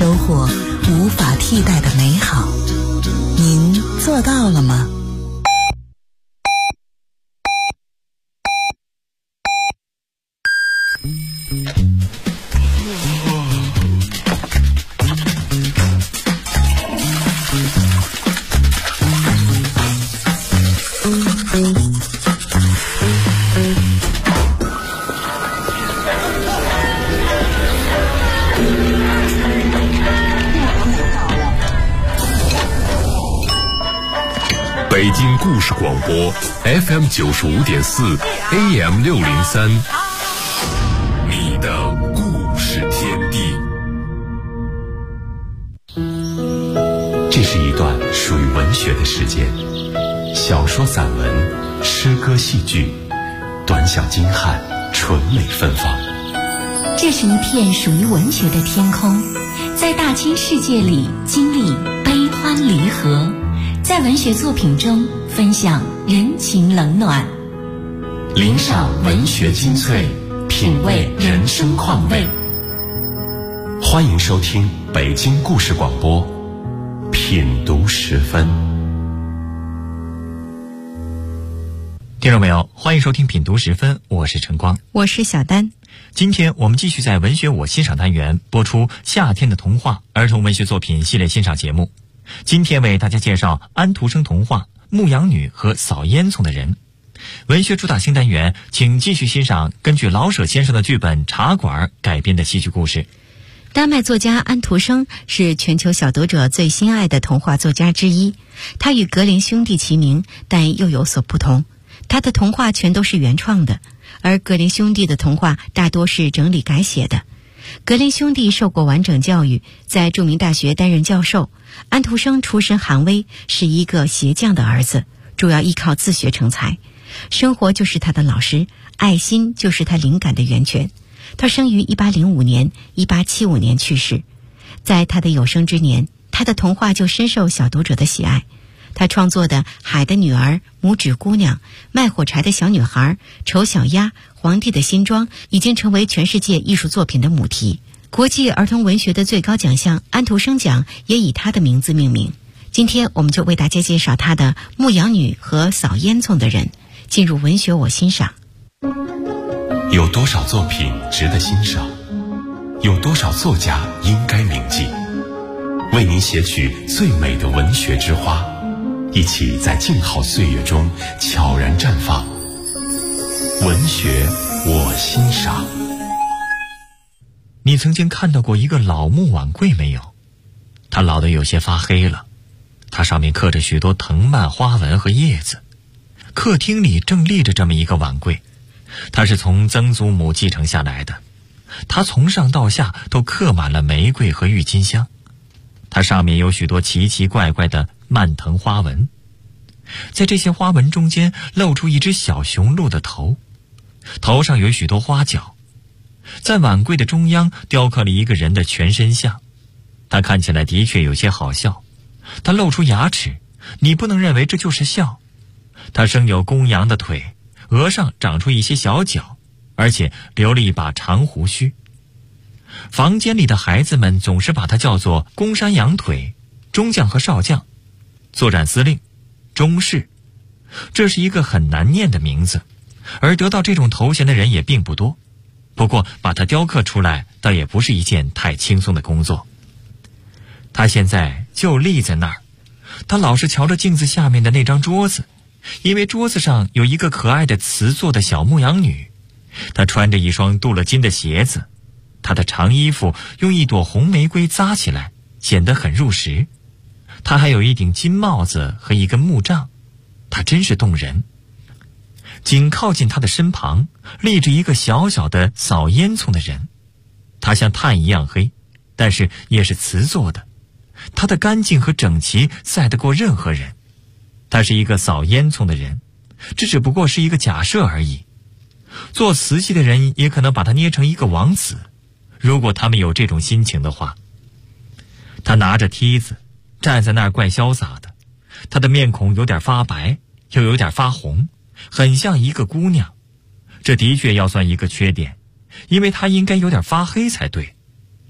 收获无法替代的美好。您做到了吗？ 北京故事广播 FM 95.4 AM 603，你的故事天地。 这是一段属于文学的时间，小说、散文、诗歌、戏剧，短小精悍，纯美芬芳。 这是一片属于文学的天空，在大千世界里经历悲欢离合，在文学作品中分享人情冷暖， 领赏文学精粹，品味人生况味。欢迎收听北京故事广播品读时分。 听众朋友，欢迎收听品读时分，我是陈光， 我是小丹。 今天我们继续在文学我欣赏单元播出夏天的童话儿童文学作品系列欣赏节目。今天为大家介绍安徒生童话《牧羊女和扫烟囱的人》。文学主打新单元，请继续欣赏根据老舍先生的剧本《茶馆》改编的戏剧故事。 丹麦作家安徒生是全球小读者最心爱的童话作家之一，他与格林兄弟齐名，但又有所不同。他的童话全都是原创的，而格林兄弟的童话大多是整理改写的。格林兄弟受过完整教育，在著名大学担任教授。安徒生出身寒微，是一个鞋匠的儿子，主要依靠自学成才。生活就是他的老师，爱心就是他灵感的源泉。他生于1805年，1875年去世。在他的有生之年，他的童话就深受小读者的喜爱。他创作的《海的女儿》《拇指姑娘》《卖火柴的小女孩》《丑小鸭》《皇帝的新装》已经成为全世界艺术作品的母题。国际儿童文学的最高奖项安徒生奖也以他的名字命名。今天我们就为大家介绍他的《牧羊女和扫烟囱的人》。进入文学我欣赏。 有多少作品值得欣赏？有多少作家应该铭记？为您写取最美的文学之花，一起在静好岁月中悄然绽放。文学我欣赏。 你曾经看到过一个老木碗柜没有？它老得有些发黑了，它上面刻着许多藤蔓花纹和叶子。客厅里正立着这么一个碗柜，它是从曾祖母继承下来的，它从上到下都刻满了玫瑰和郁金香，它上面有许多奇奇怪怪的蔓藤花纹，在这些花纹中间露出一只小雄鹿的头，头上有许多花角。在碗柜的中央雕刻了一个人的全身像，他看起来的确有些好笑，他露出牙齿，你不能认为这就是笑。他生有公羊的腿，额上长出一些小角，而且留了一把长胡须。房间里的孩子们总是把他叫做公山羊腿、中将和少将、作战司令、中士。这是一个很难念的名字，而得到这种头衔的人也并不多。不过把它雕刻出来倒也不是一件太轻松的工作。他现在就立在那儿，他老是瞧着镜子下面的那张桌子，因为桌子上有一个可爱的瓷做的小牧羊女。她穿着一双镀了金的鞋子，她的长衣服用一朵红玫瑰扎起来，显得很入时。她还有一顶金帽子和一根木杖，她真是动人。紧靠近他的身旁立着一个小小的扫烟囱的人，他像炭一样黑，但是也是瓷做的，他的干净和整齐赛得过任何人。他是一个扫烟囱的人，这只不过是一个假设而已。做瓷器的人也可能把他捏成一个王子，如果他们有这种心情的话。他拿着梯子站在那儿怪潇洒的，他的面孔有点发白，又有点发红，很像一个姑娘。这的确要算一个缺点，因为他应该有点发黑才对。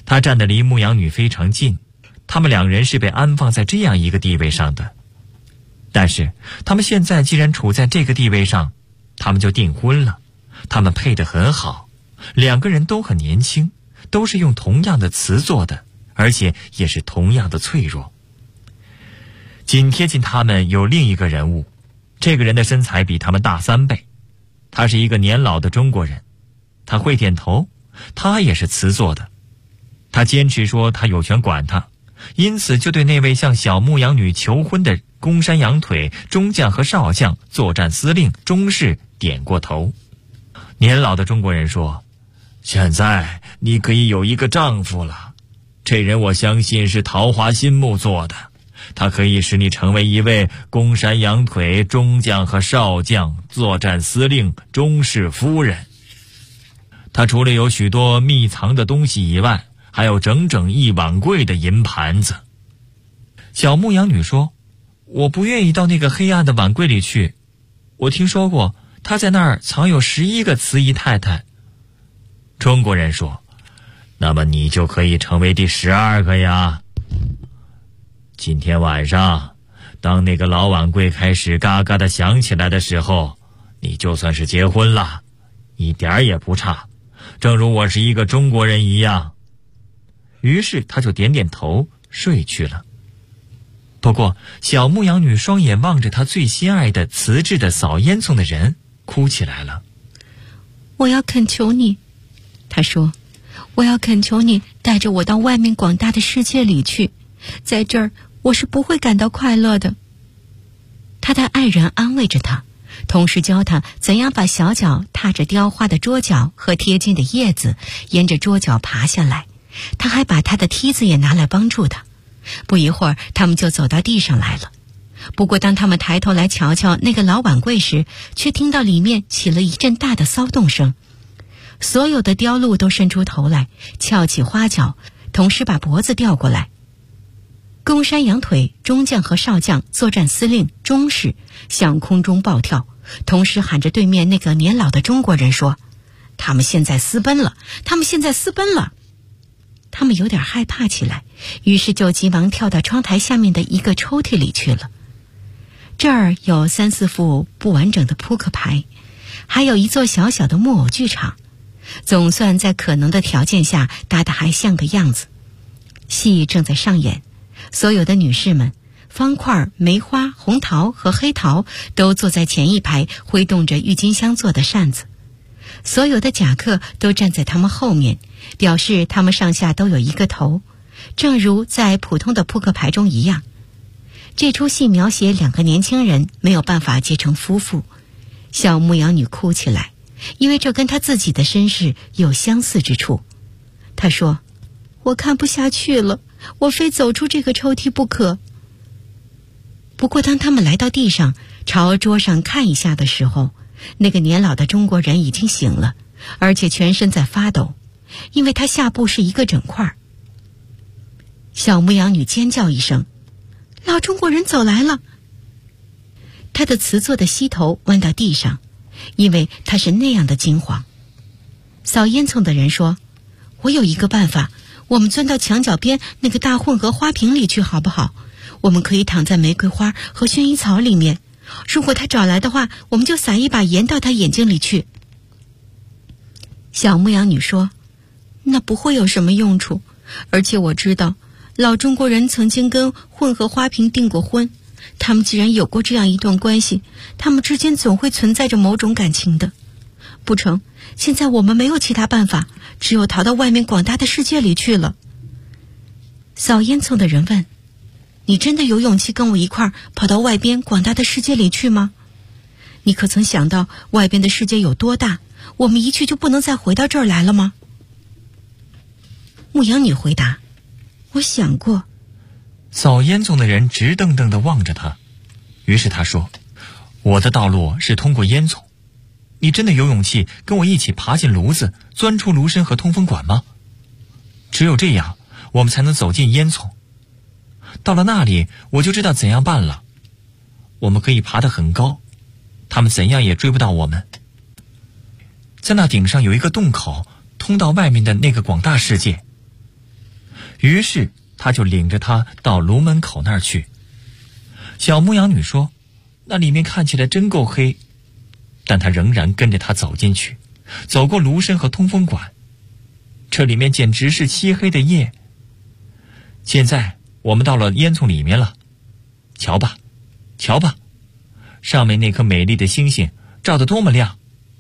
他站得离牧羊女非常近，他们两人是被安放在这样一个地位上的。但是他们现在既然处在这个地位上，他们就订婚了，他们配得很好，两个人都很年轻，都是用同样的瓷做的，而且也是同样的脆弱。紧贴近他们有另一个人物，这个人的身材比他们大3倍，他是一个年老的中国人，他会点头，他也是瓷做的。他坚持说他有权管他，因此就对那位向小牧羊女求婚的公山羊腿中将和少将、作战司令、中士点过头。年老的中国人说，现在你可以有一个丈夫了，这人我相信是桃花心木做的，他可以使你成为一位公山羊腿中将和少将、作战司令、中士夫人。他除了有许多秘藏的东西以外，还有整整1碗柜的银盘子。小牧羊女说，我不愿意到那个黑暗的碗柜里去，我听说过他在那儿藏有11个慈姨太太。中国人说，那么你就可以成为第12个呀。今天晚上，当那个老碗柜开始嘎嘎地响起来的时候，你就算是结婚了，一点儿也不差，正如我是一个中国人一样。于是他就点点头睡去了。不过小牧羊女双眼望着她最心爱的瓷制的扫烟囱的人，哭起来了。 我要恳求你，她说，我要恳求你带着我到外面广大的世界里去，在这儿我是不会感到快乐的。他的爱人安慰着他，同时教他怎样把小脚踏着雕花的桌角和贴近的叶子，沿着桌角爬下来。他还把他的梯子也拿来帮助他。不一会儿，他们就走到地上来了。不过当他们抬头来瞧瞧那个老碗柜时，却听到里面起了一阵大的骚动声。所有的雕鹿都伸出头来，翘起花角，同时把脖子吊过来。公山羊腿中将和少将、作战司令、中士向空中暴跳，同时喊着对面那个年老的中国人说，他们现在私奔了，他们现在私奔了。他们有点害怕起来，于是就急忙跳到窗台下面的一个抽屉里去了。这儿有3、4副不完整的扑克牌，还有一座小小的木偶剧场，总算在可能的条件下搭得还像个样子。戏正在上演，所有的女士们，方块、梅花、红桃和黑桃都坐在前一排，挥动着郁金香做的扇子。所有的贾客都站在他们后面，表示他们上下都有一个头，正如在普通的扑克牌中一样。这出戏描写2个年轻人没有办法结成夫妇。小牧羊女哭起来，因为这跟她自己的身世有相似之处。她说，我看不下去了，我非走出这个抽屉不可。不过当他们来到地上，朝桌上看一下的时候，那个年老的中国人已经醒了，而且全身在发抖，因为他下部是一个整块。小牧羊女尖叫一声，老中国人走来了。他的瓷做的膝头弯到地上，因为他是那样的惊慌。扫烟囱的人说，我有一个办法，我们钻到墙角边那个大混合花瓶里去好不好？我们可以躺在玫瑰花和薰衣草里面，如果他找来的话，我们就撒一把盐到他眼睛里去。小牧羊女说，那不会有什么用处，而且我知道老中国人曾经跟混合花瓶订过婚，他们既然有过这样一段关系，他们之间总会存在着某种感情的。不成，现在我们没有其他办法，只有逃到外面广大的世界里去了。扫烟囱的人问，你真的有勇气跟我一块儿跑到外边广大的世界里去吗？你可曾想到外边的世界有多大？我们一去就不能再回到这儿来了吗？牧羊女回答，我想过。 扫烟囱的人直瞪瞪地望着他，于是他说，我的道路是通过烟囱，你真的有勇气跟我一起爬进炉子，钻出炉身和通风管吗？只有这样，我们才能走进烟囱。到了那里，我就知道怎样办了。我们可以爬得很高，他们怎样也追不到我们。在那顶上有一个洞口，通到外面的那个广大世界。 于是他就领着他到炉门口那儿去。小牧羊女说，那里面看起来真够黑，但他仍然跟着他走进去，走过炉身和通风管。这里面简直是漆黑的夜。现在我们到了烟囱里面了，瞧吧，瞧吧，上面那颗美丽的星星照得多么亮。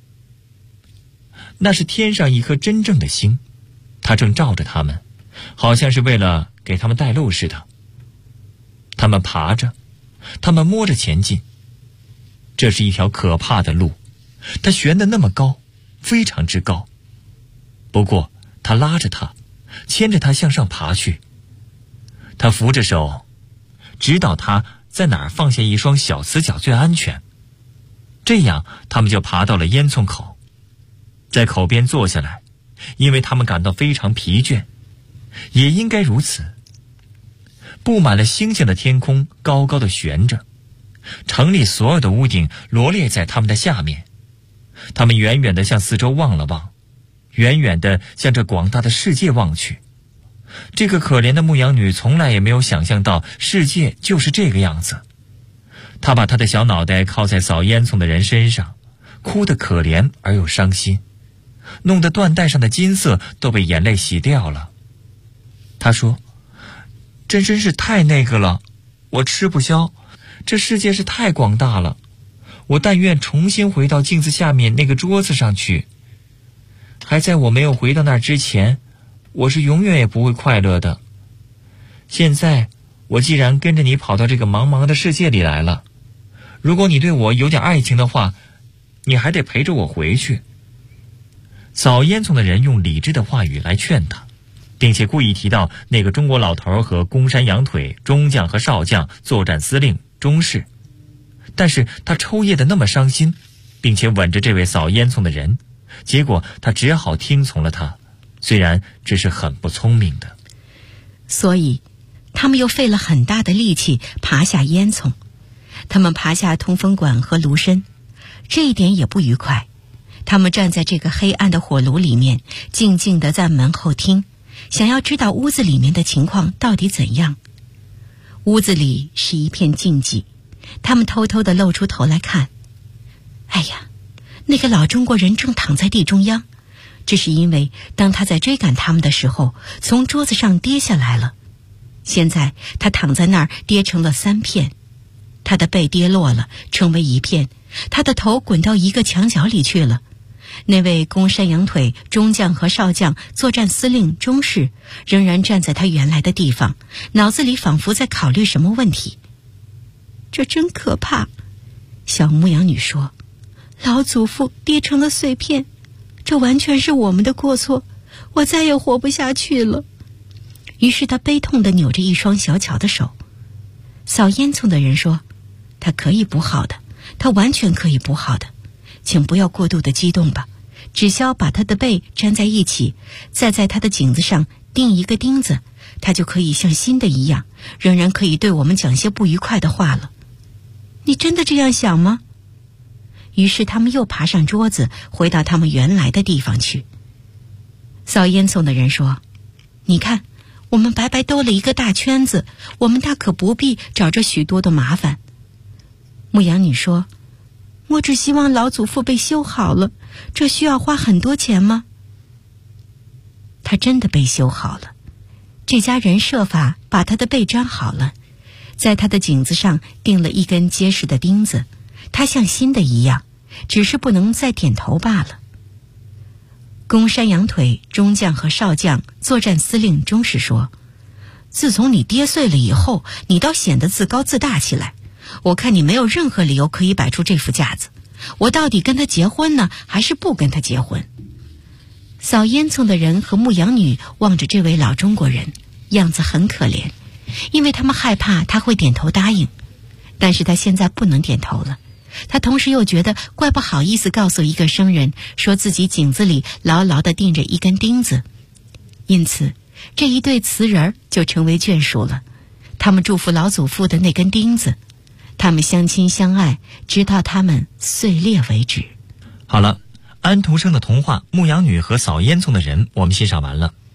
那是天上一颗真正的星，它正照着他们，好像是为了给他们带路似的。他们爬着，他们摸着前进。这是一条可怕的路，它悬得那么高，非常之高。不过他拉着他，牵着他向上爬去。他扶着手，指导他在哪儿放下一双小瓷脚最安全。这样他们就爬到了烟囱口，在口边坐下来，因为他们感到非常疲倦，也应该如此。布满了星星的天空高高的悬着，城里所有的屋顶罗列在他们的下面。他们远远地向四周望了望，远远地向这广大的世界望去。这个可怜的牧羊女从来也没有想象到世界就是这个样子。她把她的小脑袋靠在扫烟囱的人身上，哭得可怜而又伤心，弄得缎带上的金色都被眼泪洗掉了。她说，这真是太那个了，我吃不消，这世界是太广大了，我但愿重新回到镜子下面那个桌子上去。还在我没有回到那儿之前，我是永远也不会快乐的。现在我既然跟着你跑到这个茫茫的世界里来了，如果你对我有点爱情的话，你还得陪着我回去。扫烟囱的人用理智的话语来劝他，并且故意提到那个中国老头和公山羊腿、中将和少将、作战司令、中士。但是他抽噎得那么伤心，并且吻着这位扫烟囱的人，结果他只好听从了他，虽然这是很不聪明的。 所以他们又费了很大的力气爬下烟囱。他们爬下通风管和炉身，这一点也不愉快。他们站在这个黑暗的火炉里面，静静地在门后听，想要知道屋子里面的情况到底怎样。屋子里是一片静寂，他们偷偷地露出头来看。哎呀，那个老中国人正躺在地中央，这是因为当他在追赶他们的时候，从桌子上跌下来了。现在他躺在那儿跌成了3片，他的背跌落了，成为1片，他的头滚到一个墙角里去了。那位公山羊腿、中将和少将、作战司令、中士仍然站在他原来的地方，脑子里仿佛在考虑什么问题。这真可怕，小牧羊女说，老祖父跌成了碎片，这完全是我们的过错，我再也活不下去了。于是他悲痛地扭着一双小巧的手。扫烟囱的人说，他可以补好的，他完全可以补好的，请不要过度的激动吧，只需要把他的背粘在一起，再在他的颈子上钉一个钉子，他就可以像新的一样，仍然可以对我们讲些不愉快的话了。你真的这样想吗？于是他们又爬上桌子，回到他们原来的地方去。扫烟囱的人说，你看，我们白白兜了一个大圈子，我们大可不必找着许多的麻烦。牧羊女说，我只希望老祖父被修好了，这需要花很多钱吗？他真的被修好了，这家人设法把他的背粘好了，在他的颈子上钉了一根结实的钉子，他像新的一样，只是不能再点头罢了。公山羊腿、中将和少将、作战司令、中士说，自从你跌碎了以后，你倒显得自高自大起来，我看你没有任何理由可以摆出这副架子，我到底跟他结婚呢，还是不跟他结婚？扫烟囱的人和牧羊女望着这位老中国人，样子很可怜，因为他们害怕他会点头答应，但是他现在不能点头了。他同时又觉得怪不好意思告诉一个生人，说自己颈子里牢牢地钉着一根钉子。因此这一对瓷人就成为眷属了，他们祝福老祖父的那根钉子，他们相亲相爱，直到他们碎裂为止。 好了，安徒生的童话《牧羊女和扫烟囱的人》我们欣赏完了。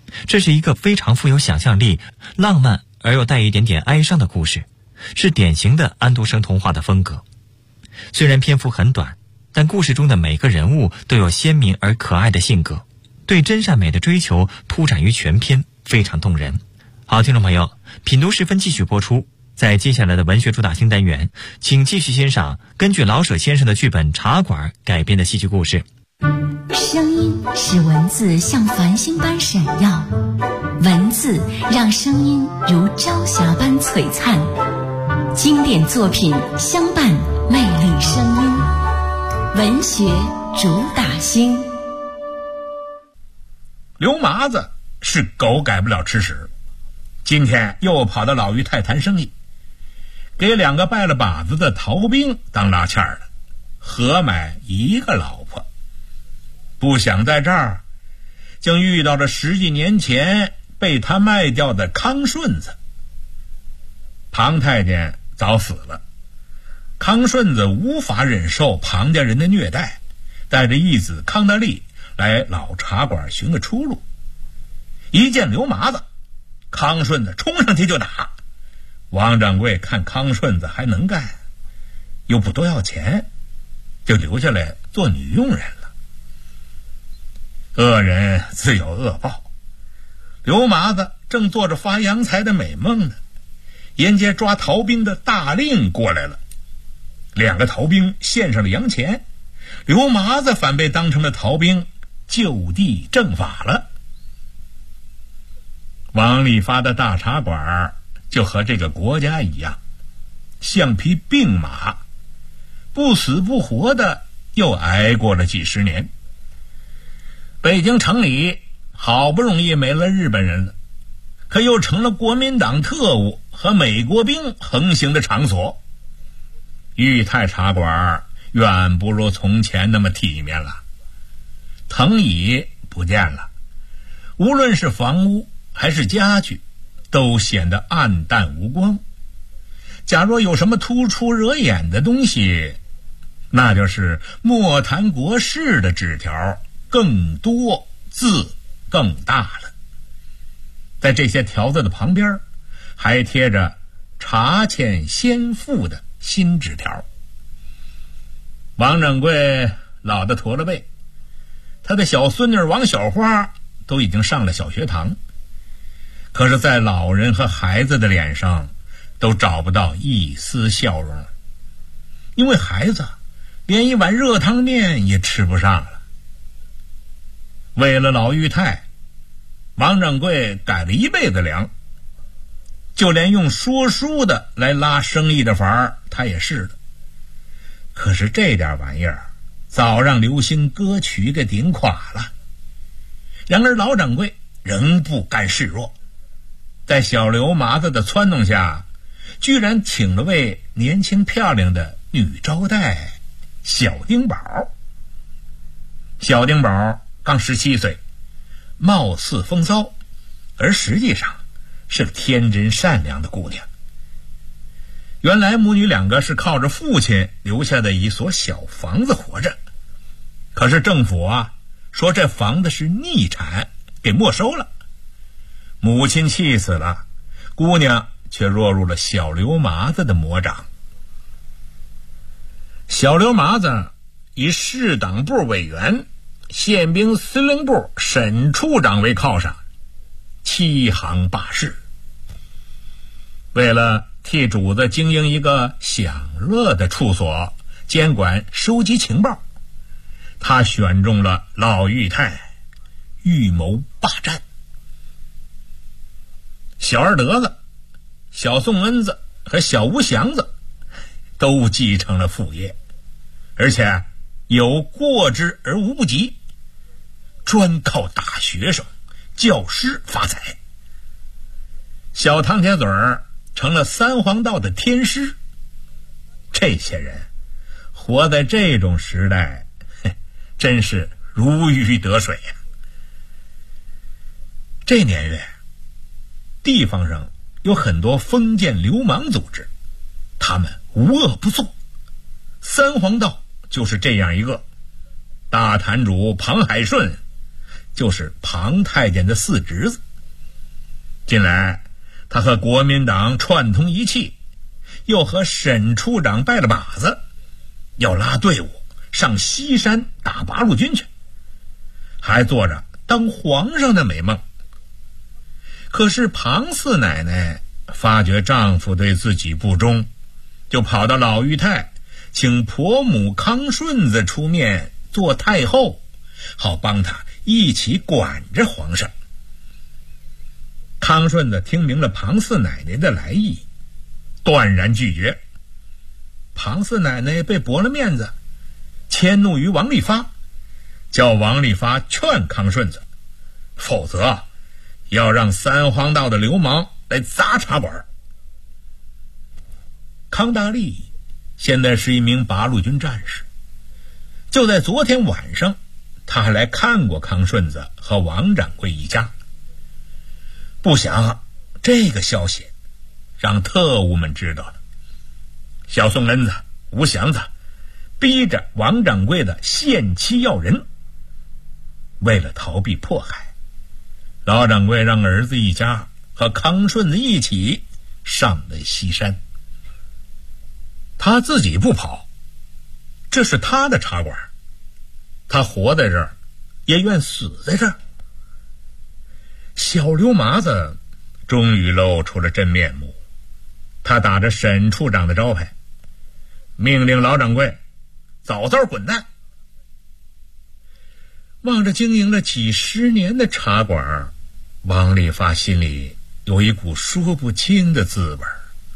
这是一个非常富有想象力、浪漫而又带一点点哀伤的故事，是典型的安徒生童话的风格。虽然篇幅很短，但故事中的每个人物都有鲜明而可爱的性格，对真善美的追求铺展于全篇，非常动人。好，听众朋友，品读时分继续播出。在接下来的文学主打新单元，请继续欣赏根据老舍先生的剧本《茶馆》改编的戏剧故事。 声音使文字像繁星般闪耀，文字让声音如朝霞般璀璨。经典作品相伴魅力声音，文学主打星。 刘麻子是狗改不了吃屎，今天又跑到老于太谈生意，给2个拜了把子的逃兵当拉纤了，合买1个老婆。不想在这儿竟遇到了10几年前被他卖掉的康顺子。庞太监早死了，康顺子无法忍受庞家人的虐待，带着义子康大力来老茶馆寻个出路。一见刘麻子，康顺子冲上去就打。王掌柜看康顺子还能干，又不多要钱，就留下来做女佣人了。恶人自有恶报，刘麻子正做着发洋财的美梦呢，沿街抓逃兵的大令过来了。2个逃兵献上了洋钱，刘麻子反被当成了逃兵，就地正法了。王利发的大茶馆就和这个国家一样，像匹病马，不死不活的又挨过了几十年。北京城里好不容易没了日本人了，可又成了国民党特务和美国兵横行的场所。裕泰茶馆远不如从前那么体面了，藤椅不见了，无论是房屋还是家具都显得暗淡无光。假若有什么突出惹眼的东西，那就是莫谈国事的纸条，更多，字更大了。在这些条子的旁边还贴着查欠先父的新纸条。王掌柜老得驼了背，他的小孙女王小花都已经上了小学堂，可是在老人和孩子的脸上都找不到一丝笑容，因为孩子连一碗热汤面也吃不上了。为了老裕泰，王掌柜改了一辈子粮，就连用说书的来拉生意的法儿他也是的。可是这点玩意儿早让流行歌曲给顶垮了。然而老掌柜仍不甘示弱，在小刘麻子的撺弄下，居然请了位年轻漂亮的女招待小丁宝。小丁宝刚17岁，貌似风骚，而实际上是个天真善良的姑娘。原来母女2个是靠着父亲留下的一所小房子活着，可是政府说这房子是逆产，给没收了。母亲气死了，姑娘却落入了小刘麻子的魔掌。小刘麻子以市党部委员、宪兵司令部沈处长为靠山，欺行霸市。为了替主子经营一个享乐的处所，监管收集情报，他选中了老裕泰，预谋霸占。小二德子、小宋恩子和小吴祥子都继承了父业，而且有过之而无不及，专靠大学生、教师发财。小唐铁嘴儿成了三皇道的天师。这些人活在这种时代，真是如鱼得水呀。这年月，地方上有很多封建流氓组织，他们无恶不作。三皇道就是这样一个。大坛主庞海顺就是庞太监的四侄子。近来他和国民党串通一气，又和沈处长拜了把子，要拉队伍上西山打八路军去，还做着当皇上的美梦。可是庞四奶奶发觉丈夫对自己不忠，就跑到老裕泰请婆母康顺子出面做太后，好帮他一起管着皇上。康顺子听明了庞四奶奶的来意，断然拒绝。庞四奶奶被驳了面子，迁怒于王利发，叫王利发劝康顺子，否则要让三皇道的流氓来砸茶馆。康大力现在是一名八路军战士，就在昨天晚上，他还来看过康顺子和王掌柜一家。不想这个消息让特务们知道了，小宋恩子、吴祥子逼着王掌柜的限期要人。为了逃避迫害，老掌柜让儿子一家和康顺子一起上了西山。他自己不跑，这是他的茶馆，他活在这儿也愿死在这儿。小刘麻子终于露出了真面目，他打着沈处长的招牌，命令老掌柜早早滚蛋。望着经营了几十年的茶馆，王利发心里有一股说不清的滋味。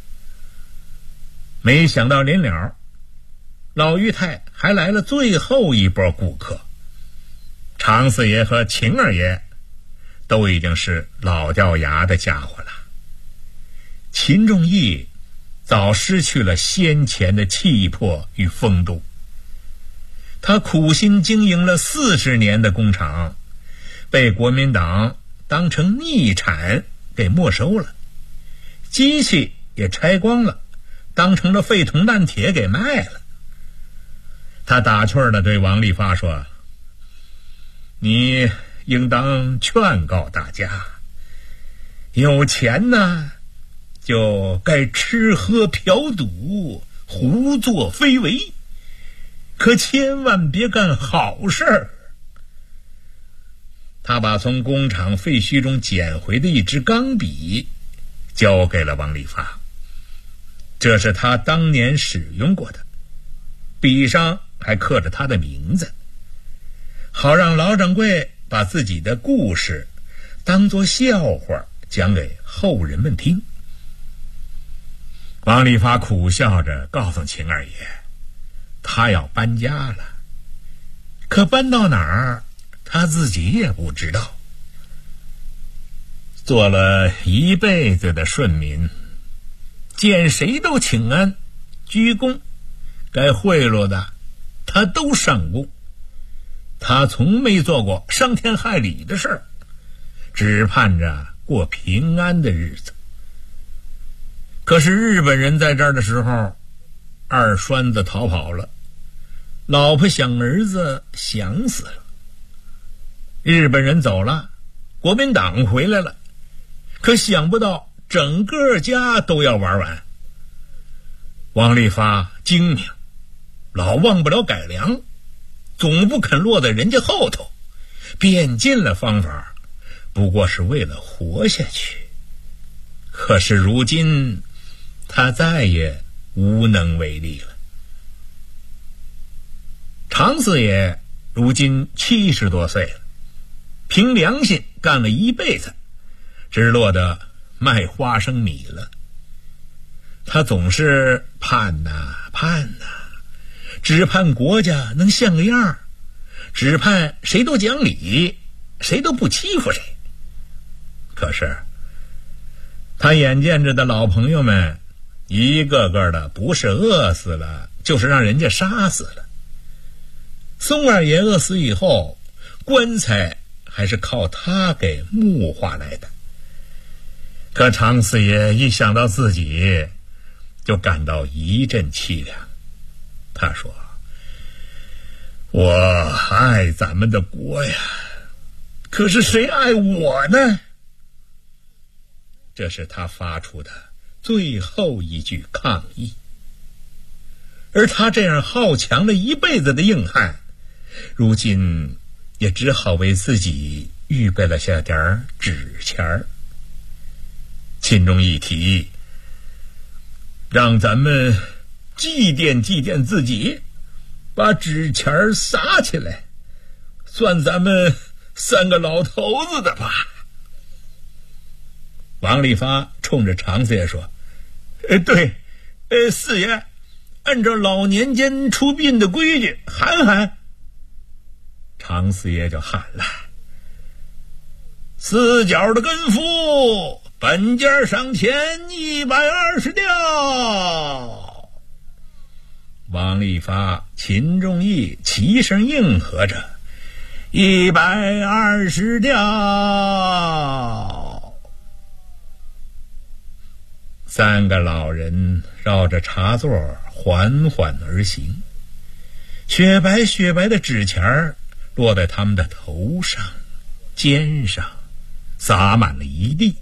没想到临了，老裕泰还来了最后一波顾客。常四爷和秦二爷都已经是老掉牙的家伙了。秦仲义早失去了先前的气魄与风度，他苦心经营了40年的工厂，被国民党当成逆产给没收了，机器也拆光了，当成了废铜烂铁给卖了。他打趣地对王利发说，你应当劝告大家，有钱呢就该吃喝嫖赌，胡作非为，可千万别干好事儿。他把从工厂废墟中捡回的一支钢笔交给了王利发，这是他当年使用过的，笔上还刻着他的名字，好让老掌柜把自己的故事当作笑话讲给后人们听。王利发苦笑着告诉秦二爷，他要搬家了，可搬到哪儿他自己也不知道。做了一辈子的顺民，见谁都请安鞠躬，该贿赂的他都上供，他从没做过伤天害理的事儿，只盼着过平安的日子。可是日本人在这儿的时候，二栓子逃跑了，老婆想儿子想死了。日本人走了，国民党回来了，可想不到整个家都要玩完。王利发精明，老忘不了改良，总不肯落在人家后头，变尽了方法，不过是为了活下去。可是如今他再也无能为力了。常四爷如今70多岁了，凭良心干了一辈子，只落得卖花生米了。他总是盼呐盼呐，只盼国家能像个样，只盼谁都讲理，谁都不欺负谁。可是他眼见着的老朋友们一个个的不是饿死了，就是让人家杀死了。宋二爷饿死以后，棺材还是靠他给木化来的。可常四爷一想到自己，就感到一阵凄凉。他说，我爱咱们的国呀， 可是谁爱我呢？这是他发出的最后一句抗议。而他这样好强了一辈子的硬汉，如今也只好为自己预备了下点纸钱儿。心中一提，让咱们祭奠祭奠自己，把纸钱撒起来，算咱们3个老头子的吧。王利发冲着常四爷说：对，四爷，按照老年间出殡的规矩，喊喊。常四爷就喊了：4角的跟夫，本家上前120吊。王利发、秦仲义齐声应和着：120吊。3个老人绕着茶座缓缓而行，雪白雪白的纸钱落在他们的头上、肩上，洒满了一地。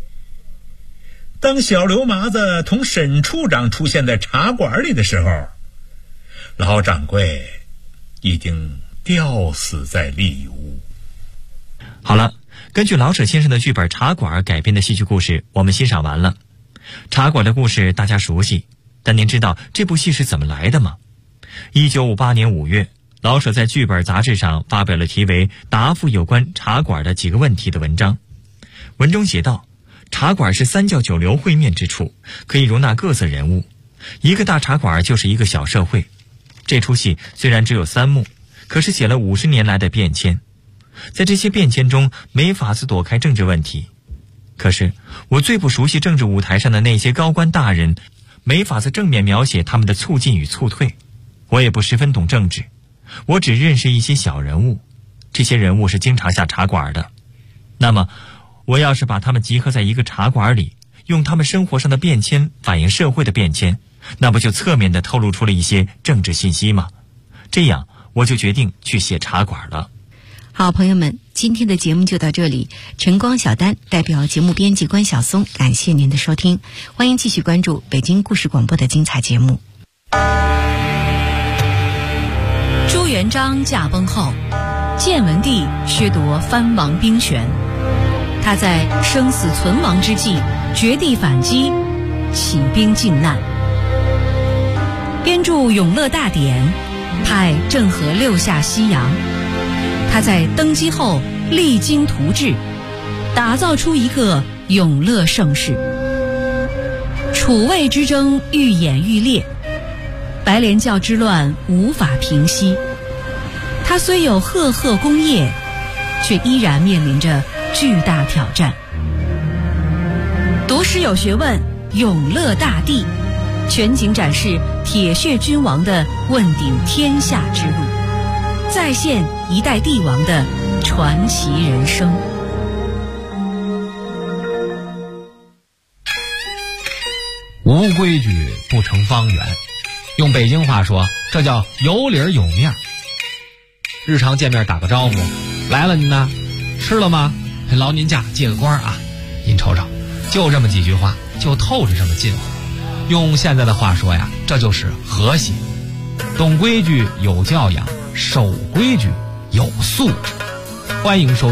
当小刘麻子同沈处长出现在茶馆里的时候，老掌柜已经吊死在里屋。 好了，根据老舍先生的剧本《茶馆》改编的戏剧故事，我们欣赏完了。茶馆的故事大家熟悉，但您知道这部戏是怎么来的吗？1958年5月，老舍在剧本杂志上发表了题为《答复有关茶馆的几个问题》的文章。文中写道，茶馆是3教9流会面之处，可以容纳各色人物，一个大茶馆就是一个小社会。这出戏虽然只有3幕，可是写了50年来的变迁，在这些变迁中没法子躲开政治问题。可是我最不熟悉政治舞台上的那些高官大人，没法子正面描写他们的促进与促退。我也不十分懂政治，我只认识一些小人物，这些人物是经常下茶馆的。那么我要是把他们集合在一个茶馆里，用他们生活上的变迁反映社会的变迁，那不就侧面地透露出了一些政治信息吗？这样我就决定去写茶馆了。 好，朋友们，今天的节目就到这里。晨光小丹代表节目编辑关晓松，感谢您的收听，欢迎继续关注北京故事广播的精彩节目。 朱元璋驾崩后，建文帝削夺藩王兵权，他在生死存亡之际绝地反击，起兵靖难，编著《永乐大典》，派郑和6下西洋。他在登基后励精图治，打造出一个永乐盛世。楚魏之争愈演愈烈，白莲教之乱无法平息。他虽有赫赫功业，却依然面临着巨大挑战。读史有学问，永乐大帝全景展示铁血君王的问鼎天下之路，再现一代帝王的传奇人生。 无规矩不成方圆，用北京话说，这叫有理有面。日常见面打个招呼，来了您呢，吃了吗？劳您驾，借个光啊，您瞅瞅，就这么几句话，就透着这么近乎。用现在的话说呀，这就是和谐。懂规矩有教养，守规矩有素质。欢迎收